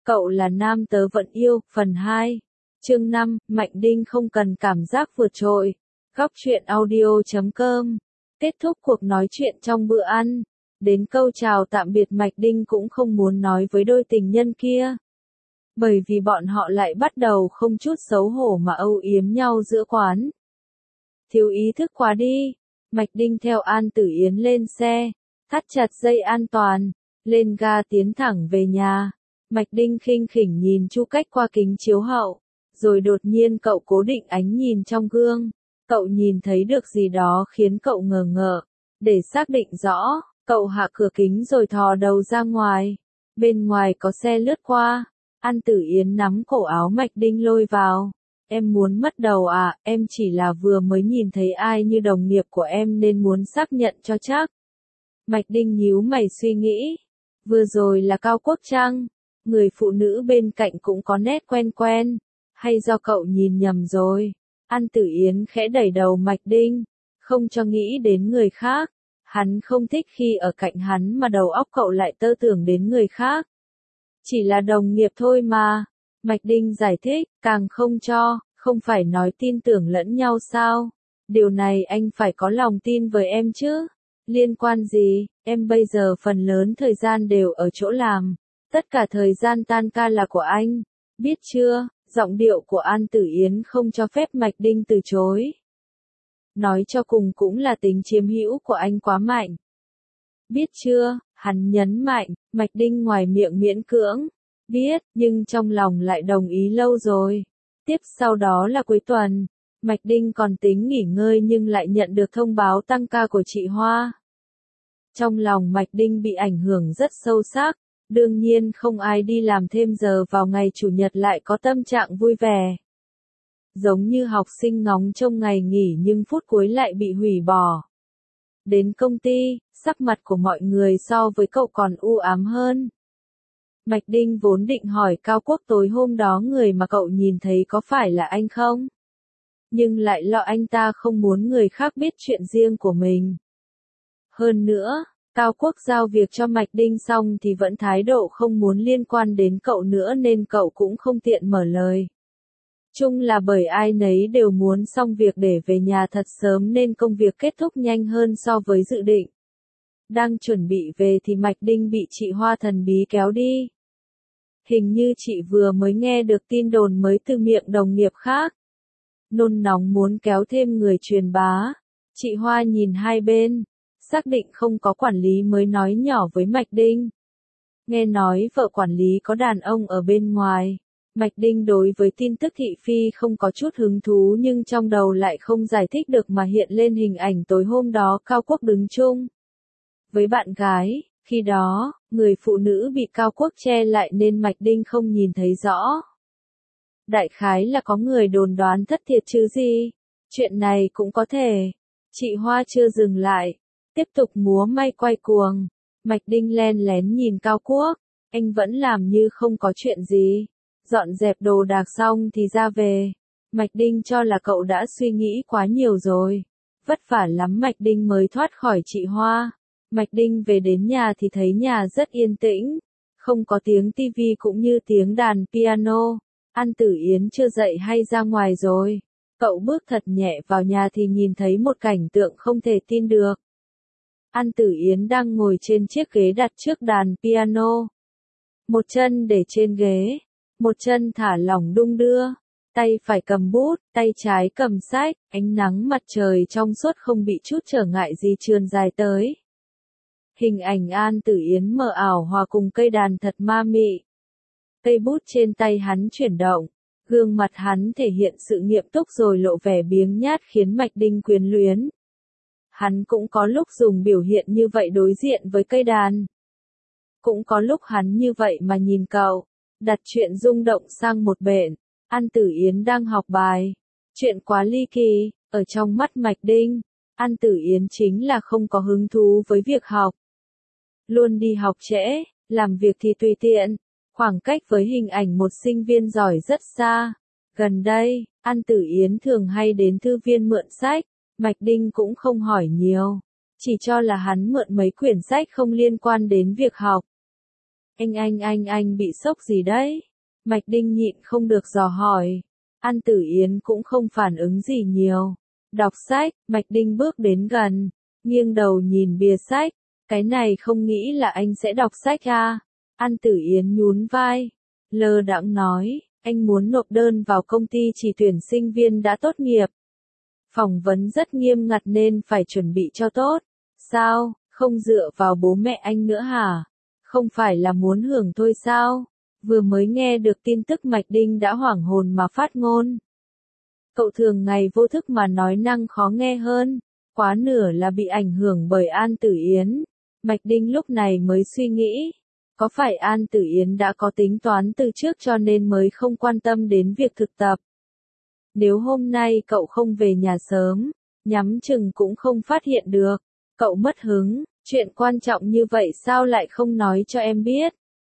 Cậu là nam tớ vẫn yêu, phần 2. Chương 5, Mạnh Đinh không cần cảm giác vượt trội. Góc truyện audio.com. Kết thúc cuộc nói chuyện trong bữa ăn. Đến câu chào tạm biệt Mạch Đinh cũng không muốn nói với đôi tình nhân kia. Bởi vì bọn họ lại bắt đầu không chút xấu hổ mà âu yếm nhau giữa quán. Thiếu ý thức quá đi. Mạch Đinh theo An Tử Yến lên xe, thắt chặt dây an toàn, lên ga tiến thẳng về nhà. Mạch Đinh khinh khỉnh nhìn Chu Cách qua kính chiếu hậu, rồi đột nhiên cậu cố định ánh nhìn trong gương. Cậu nhìn thấy được gì đó khiến cậu ngờ ngợ. Để xác định rõ, cậu hạ cửa kính rồi thò đầu ra ngoài. Bên ngoài có xe lướt qua. An Tử Yến nắm cổ áo Mạch Đinh lôi vào. Em muốn mất đầu à, em chỉ là vừa mới nhìn thấy ai như đồng nghiệp của em nên muốn xác nhận cho chắc. Mạch Đinh nhíu mày suy nghĩ. Vừa rồi là Cao Quốc chăng? Người phụ nữ bên cạnh cũng có nét quen quen. Hay do cậu nhìn nhầm rồi? An Tử Yến khẽ đẩy đầu Mạch Đinh, không cho nghĩ đến người khác. Hắn không thích khi ở cạnh hắn mà đầu óc cậu lại tơ tưởng đến người khác. Chỉ là đồng nghiệp thôi mà. Mạch Đinh giải thích, càng không phải nói tin tưởng lẫn nhau sao? Điều này anh phải có lòng tin với em chứ. Liên quan gì, em bây giờ phần lớn thời gian đều ở chỗ làm. Tất cả thời gian tan ca là của anh. Biết chưa, giọng điệu của An Tử Yến không cho phép Mạch Đinh từ chối. Nói cho cùng cũng là tính chiếm hữu của anh quá mạnh. Biết chưa, hắn nhấn mạnh, Mạch Đinh ngoài miệng miễn cưỡng. Biết, nhưng trong lòng lại đồng ý lâu rồi. Tiếp sau đó là cuối tuần. Mạch Đinh còn tính nghỉ ngơi nhưng lại nhận được thông báo tăng ca của chị Hoa. Trong lòng Mạch Đinh bị ảnh hưởng rất sâu sắc. Đương nhiên không ai đi làm thêm giờ vào ngày Chủ nhật lại có tâm trạng vui vẻ. Giống như học sinh ngóng trông ngày nghỉ nhưng phút cuối lại bị hủy bỏ. Đến công ty, sắc mặt của mọi người so với cậu còn u ám hơn. Mạch Đinh vốn định hỏi Cao Quốc tối hôm đó người mà cậu nhìn thấy có phải là anh không? Nhưng lại lo anh ta không muốn người khác biết chuyện riêng của mình. Hơn nữa, Cao Quốc giao việc cho Mạch Đinh xong thì vẫn thái độ không muốn liên quan đến cậu nữa nên cậu cũng không tiện mở lời. Chung là bởi ai nấy đều muốn xong việc để về nhà thật sớm nên công việc kết thúc nhanh hơn so với dự định. Đang chuẩn bị về thì Mạch Đinh bị chị Hoa thần bí kéo đi. Hình như chị vừa mới nghe được tin đồn mới từ miệng đồng nghiệp khác. Nôn nóng muốn kéo thêm người truyền bá. Chị Hoa nhìn hai bên, xác định không có quản lý mới nói nhỏ với Mạch Đinh. Nghe nói vợ quản lý có đàn ông ở bên ngoài. Mạch Đinh đối với tin tức thị phi không có chút hứng thú nhưng trong đầu lại không giải thích được mà hiện lên hình ảnh tối hôm đó Cao Quốc đứng chung với bạn gái. Khi đó, người phụ nữ bị Cao Quốc che lại nên Mạch Đinh không nhìn thấy rõ. Đại khái là có người đồn đoán thất thiệt chứ gì. Chuyện này cũng có thể. Chị Hoa chưa dừng lại. Tiếp tục múa may quay cuồng. Mạch Đinh len lén nhìn Cao Quốc. Anh vẫn làm như không có chuyện gì. Dọn dẹp đồ đạc xong thì ra về. Mạch Đinh cho là cậu đã suy nghĩ quá nhiều rồi. Vất vả lắm Mạch Đinh mới thoát khỏi chị Hoa. Mạch Đinh về đến nhà thì thấy nhà rất yên tĩnh. Không có tiếng tivi cũng như tiếng đàn piano. An Tử Yến chưa dậy hay ra ngoài rồi. Cậu bước thật nhẹ vào nhà thì nhìn thấy một cảnh tượng không thể tin được. An Tử Yến đang ngồi trên chiếc ghế đặt trước đàn piano. Một chân để trên ghế. Một chân thả lỏng đung đưa. Tay phải cầm bút, tay trái cầm sách. Ánh nắng mặt trời trong suốt không bị chút trở ngại gì trườn dài tới. Hình ảnh An Tử Yến mờ ảo hòa cùng cây đàn thật ma mị. Cây bút trên tay hắn chuyển động. Gương mặt hắn thể hiện sự nghiêm túc rồi lộ vẻ biếng nhác khiến Mạch Đinh quyến luyến. Hắn cũng có lúc dùng biểu hiện như vậy đối diện với cây đàn. Cũng có lúc hắn như vậy mà nhìn cậu. Đặt chuyện rung động sang một bên. An Tử Yến đang học bài. Chuyện quá ly kỳ. Ở trong mắt Mạch Đinh, An Tử Yến chính là không có hứng thú với việc học. Luôn đi học trễ, làm việc thì tùy tiện. Khoảng cách với hình ảnh một sinh viên giỏi rất xa. Gần đây, An Tử Yến thường hay đến thư viện mượn sách. Mạch Đinh cũng không hỏi nhiều. Chỉ cho là hắn mượn mấy quyển sách không liên quan đến việc học. Anh bị sốc gì đấy? Mạch Đinh nhịn không được dò hỏi. An Tử Yến cũng không phản ứng gì nhiều. Đọc sách, Mạch Đinh bước đến gần, nghiêng đầu nhìn bìa sách. Cái này không nghĩ là anh sẽ đọc sách à? An Tử Yến nhún vai, lơ đãng nói, anh muốn nộp đơn vào công ty chỉ tuyển sinh viên đã tốt nghiệp. Phỏng vấn rất nghiêm ngặt nên phải chuẩn bị cho tốt. Sao, không dựa vào bố mẹ anh nữa hả? Không phải là muốn hưởng thôi sao? Vừa mới nghe được tin tức Mạch Đinh đã hoảng hồn mà phát ngôn. Cậu thường ngày vô thức mà nói năng khó nghe hơn, quá nửa là bị ảnh hưởng bởi An Tử Yến. Mạch Đinh lúc này mới suy nghĩ, có phải An Tử Yến đã có tính toán từ trước cho nên mới không quan tâm đến việc thực tập? Nếu hôm nay cậu không về nhà sớm, nhắm chừng cũng không phát hiện được. Cậu mất hứng, chuyện quan trọng như vậy sao lại không nói cho em biết?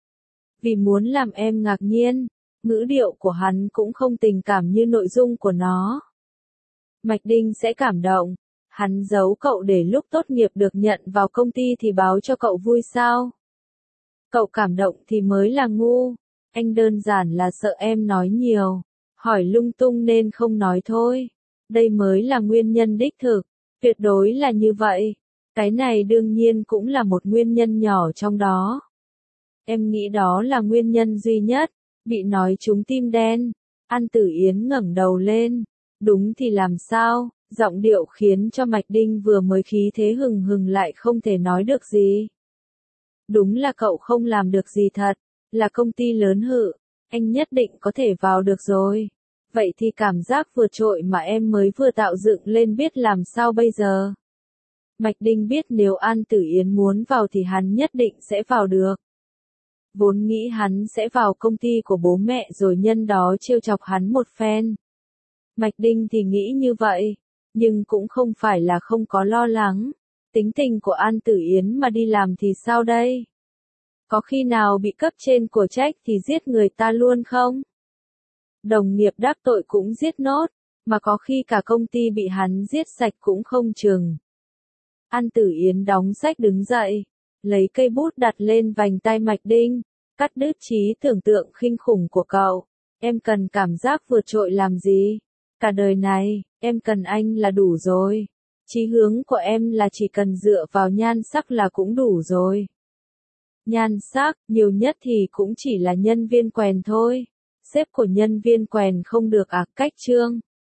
Vì muốn làm em ngạc nhiên, ngữ điệu của hắn cũng không tình cảm như nội dung của nó. Mạch Đinh sẽ cảm động. Hắn giấu cậu để lúc tốt nghiệp được nhận vào công ty thì báo cho cậu vui sao? Cậu cảm động thì mới là ngu. Anh đơn giản là sợ em nói nhiều, hỏi lung tung nên không nói thôi. Đây mới là nguyên nhân đích thực. Tuyệt đối là như vậy. Cái này đương nhiên cũng là một nguyên nhân nhỏ trong đó. Em nghĩ đó là nguyên nhân duy nhất. Bị nói trúng tim đen. An Tử Yến ngẩng đầu lên. Đúng thì làm sao? Giọng điệu khiến cho Mạch Đinh vừa mới khí thế hừng hừng lại không thể nói được gì. Đúng là cậu không làm được gì thật. Là công ty lớn hự. Anh nhất định có thể vào được rồi. Vậy thì cảm giác vượt trội mà em mới vừa tạo dựng lên biết làm sao bây giờ? Mạch Đinh biết nếu An Tử Yến muốn vào thì hắn nhất định sẽ vào được. Vốn nghĩ hắn sẽ vào công ty của bố mẹ rồi nhân đó trêu chọc hắn một phen. Mạch Đinh thì nghĩ như vậy, nhưng cũng không phải là không có lo lắng. Tính tình của An Tử Yến mà đi làm thì sao đây? Có khi nào bị cấp trên của trách thì giết người ta luôn không? Đồng nghiệp đắc tội cũng giết nốt, mà có khi cả công ty bị hắn giết sạch cũng không chừng. An Tử Yến đóng sách đứng dậy, lấy cây bút đặt lên vành tai Mạch Đinh, cắt đứt trí tưởng tượng khinh khủng của cậu. Em cần cảm giác vượt trội làm gì? Cả đời này, em cần anh là đủ rồi. Chí hướng của em là chỉ cần dựa vào nhan sắc là cũng đủ rồi. Nhan sắc, nhiều nhất thì cũng chỉ là nhân viên quèn thôi. Sếp của nhân viên quèn không được cách trương.